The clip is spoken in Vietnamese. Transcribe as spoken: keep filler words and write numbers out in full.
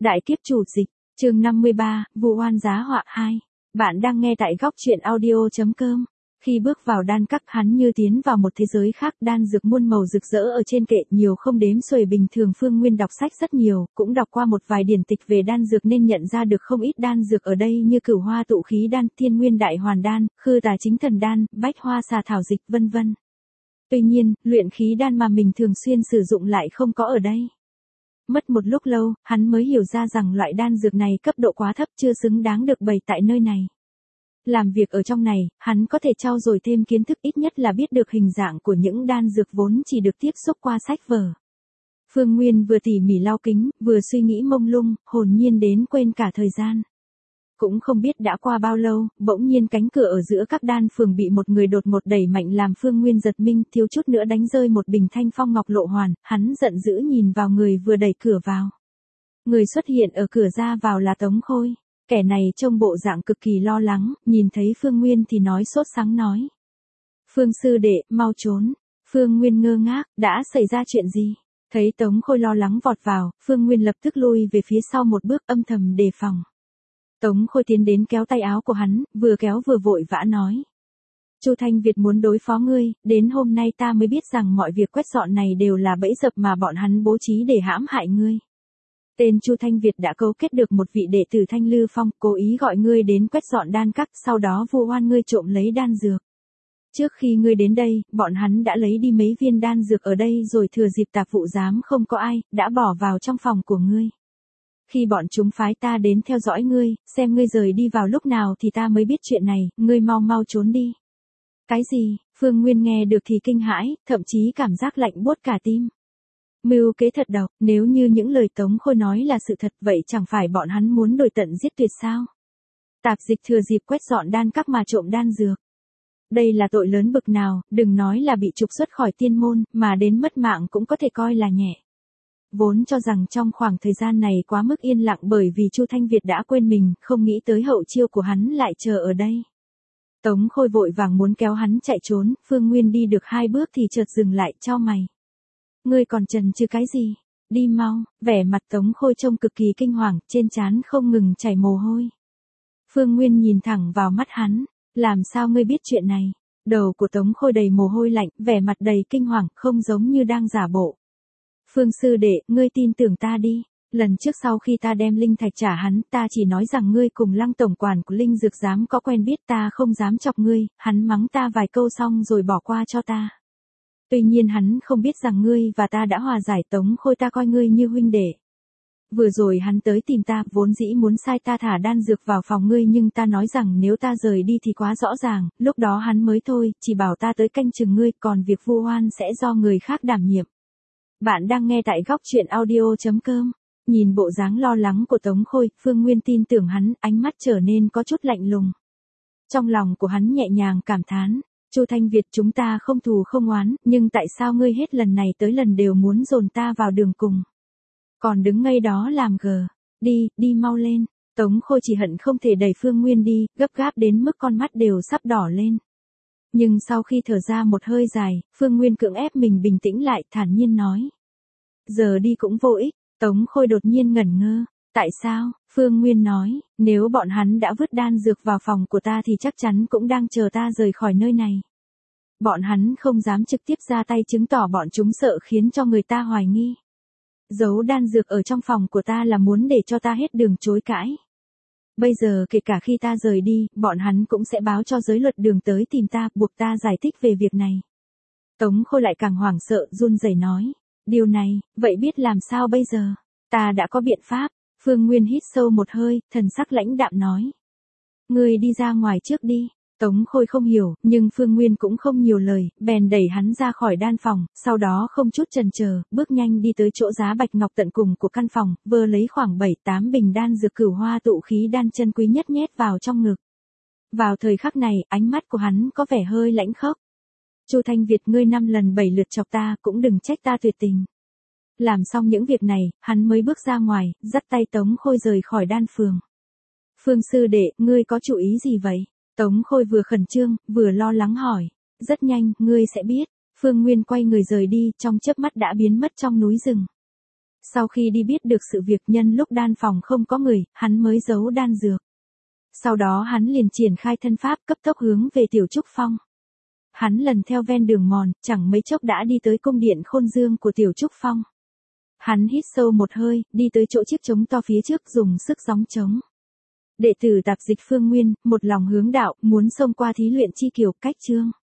Đại kiếp chủ dịch, chương năm mươi ba, vụ oan giá họa hai. Bạn đang nghe tại góc truyện audio.com. Khi bước vào đan các, hắn như tiến vào một thế giới khác, đan dược muôn màu rực rỡ ở trên kệ nhiều không đếm xuể. Bình thường Phương Nguyên đọc sách rất nhiều, cũng đọc qua một vài điển tịch về đan dược nên nhận ra được không ít đan dược ở đây như Cửu Hoa Tụ Khí đan, Thiên Nguyên Đại Hoàn đan, Khư Tà Chính Thần đan, Bách Hoa Xà Thảo dịch vân vân. Tuy nhiên, luyện khí đan mà mình thường xuyên sử dụng lại không có ở đây. Mất một lúc lâu, hắn mới hiểu ra rằng loại đan dược này cấp độ quá thấp, chưa xứng đáng được bày tại nơi này. Làm việc ở trong này, hắn có thể trau dồi thêm kiến thức, ít nhất là biết được hình dạng của những đan dược vốn chỉ được tiếp xúc qua sách vở. Phương Nguyên vừa tỉ mỉ lau kính, vừa suy nghĩ mông lung, hồn nhiên đến quên cả thời gian. Cũng không biết đã qua bao lâu, bỗng nhiên cánh cửa ở giữa các đan phường bị một người đột ngột đẩy mạnh làm Phương Nguyên giật mình, thiếu chút nữa đánh rơi một bình thanh phong ngọc lộ hoàn. Hắn giận dữ nhìn vào người vừa đẩy cửa vào. Người xuất hiện ở cửa ra vào là Tống Khôi. Kẻ này trông bộ dạng cực kỳ lo lắng, nhìn thấy Phương Nguyên thì nói sốt sắng nói: Phương sư đệ, mau trốn. Phương Nguyên ngơ ngác, đã xảy ra chuyện gì? Thấy Tống Khôi lo lắng vọt vào, Phương Nguyên lập tức lui về phía sau một bước, âm thầm đề phòng. Tống Khôi tiến đến kéo tay áo của hắn, vừa kéo vừa vội vã nói: Chu Thanh Việt muốn đối phó ngươi, đến hôm nay ta mới biết rằng mọi việc quét dọn này đều là bẫy dập mà bọn hắn bố trí để hãm hại ngươi. Tên Chu Thanh Việt đã cấu kết được một vị đệ tử Thanh Lư Phong, cố ý gọi ngươi đến quét dọn đan các, sau đó vu oan ngươi trộm lấy đan dược. Trước khi ngươi đến đây, bọn hắn đã lấy đi mấy viên đan dược ở đây rồi thừa dịp tạp vụ giám không có ai, đã bỏ vào trong phòng của ngươi. Khi bọn chúng phái ta đến theo dõi ngươi, xem ngươi rời đi vào lúc nào thì ta mới biết chuyện này, ngươi mau mau trốn đi. Cái gì? Phương Nguyên nghe được thì kinh hãi, thậm chí cảm giác lạnh buốt cả tim. Mưu kế thật độc, nếu như những lời Tống Khôi nói là sự thật, vậy chẳng phải bọn hắn muốn đuổi tận giết tuyệt sao? Tạp dịch thừa dịp quét dọn đan các mà trộm đan dược. Đây là tội lớn bực nào, đừng nói là bị trục xuất khỏi tiên môn, mà đến mất mạng cũng có thể coi là nhẹ. Vốn cho rằng trong khoảng thời gian này quá mức yên lặng bởi vì Chu Thanh Việt đã quên mình, không nghĩ tới hậu chiêu của hắn lại chờ ở đây. Tống Khôi vội vàng muốn kéo hắn chạy trốn, Phương Nguyên đi được hai bước thì chợt dừng lại, chau mày. Ngươi còn chần chừ cái gì? Đi mau. Vẻ mặt Tống Khôi trông cực kỳ kinh hoàng, trên trán không ngừng chảy mồ hôi. Phương Nguyên nhìn thẳng vào mắt hắn, làm sao ngươi biết chuyện này? Đầu của Tống Khôi đầy mồ hôi lạnh, vẻ mặt đầy kinh hoàng, không giống như đang giả bộ. Phương sư đệ, ngươi tin tưởng ta đi. Lần trước sau khi ta đem linh thạch trả hắn, ta chỉ nói rằng ngươi cùng Lăng tổng quản của linh dược giám có quen biết, ta không dám chọc ngươi, hắn mắng ta vài câu xong rồi bỏ qua cho ta. Tuy nhiên hắn không biết rằng ngươi và ta đã hòa giải. Tống Khôi, ta coi ngươi như huynh đệ. Vừa rồi hắn tới tìm ta, vốn dĩ muốn sai ta thả đan dược vào phòng ngươi, nhưng ta nói rằng nếu ta rời đi thì quá rõ ràng, lúc đó hắn mới thôi, chỉ bảo ta tới canh chừng ngươi, còn việc vu oan sẽ do người khác đảm nhiệm. Bạn đang nghe tại góc truyện audio.com. Nhìn bộ dáng lo lắng của Tống Khôi, Phương Nguyên tin tưởng hắn, ánh mắt trở nên có chút lạnh lùng. Trong lòng của hắn nhẹ nhàng cảm thán: Chu Thanh Việt, chúng ta không thù không oán, nhưng tại sao ngươi hết lần này tới lần đều muốn dồn ta vào đường cùng? Còn đứng ngây đó làm gờ. Đi, đi mau lên. Tống Khôi chỉ hận không thể đẩy Phương Nguyên đi, gấp gáp đến mức con mắt đều sắp đỏ lên. Nhưng sau khi thở ra một hơi dài, Phương Nguyên cưỡng ép mình bình tĩnh lại, thản nhiên nói: Giờ đi cũng vô ích. Tống Khôi đột nhiên ngẩn ngơ. Tại sao? Phương Nguyên nói: Nếu bọn hắn đã vứt đan dược vào phòng của ta thì chắc chắn cũng đang chờ ta rời khỏi nơi này. Bọn hắn không dám trực tiếp ra tay, chứng tỏ bọn chúng sợ khiến cho người ta hoài nghi. Giấu đan dược ở trong phòng của ta là muốn để cho ta hết đường chối cãi. Bây giờ kể cả khi ta rời đi, bọn hắn cũng sẽ báo cho giới luật đường tới tìm ta, buộc ta giải thích về việc này. Tống Khôi lại càng hoảng sợ, run rẩy nói: Điều này, vậy biết làm sao bây giờ? Ta đã có biện pháp. Phương Nguyên hít sâu một hơi, thần sắc lãnh đạm nói: Ngươi đi ra ngoài trước đi. Tống Khôi không hiểu, nhưng Phương Nguyên cũng không nhiều lời, bèn đẩy hắn ra khỏi đan phòng, sau đó không chút chần chờ, bước nhanh đi tới chỗ giá bạch ngọc tận cùng của căn phòng, vơ lấy khoảng bảy tám bình đan dược Cửu Hoa Tụ Khí đan chân quý nhất nhét vào trong ngực. Vào thời khắc này, ánh mắt của hắn có vẻ hơi lãnh khốc. Chu Thanh Việt, ngươi năm lần bảy lượt chọc ta, cũng đừng trách ta tuyệt tình. Làm xong những việc này, hắn mới bước ra ngoài, dắt tay Tống Khôi rời khỏi đan phường. Phương sư đệ, ngươi có chủ ý gì vậy? Tống Khôi vừa khẩn trương, vừa lo lắng hỏi. Rất nhanh, ngươi sẽ biết. Phương Nguyên quay người rời đi, trong chớp mắt đã biến mất trong núi rừng. Sau khi đi biết được sự việc nhân lúc đan phòng không có người, hắn mới giấu đan dược. Sau đó hắn liền triển khai thân pháp cấp tốc hướng về Tiểu Trúc Phong. Hắn lần theo ven đường mòn, chẳng mấy chốc đã đi tới cung điện Khôn Dương của Tiểu Trúc Phong. Hắn hít sâu một hơi, đi tới chỗ chiếc trống to phía trước dùng sức gióng trống. Đệ tử Tạp Dịch Phương Nguyên, một lòng hướng đạo, muốn xông qua thí luyện chi kiều cách chương.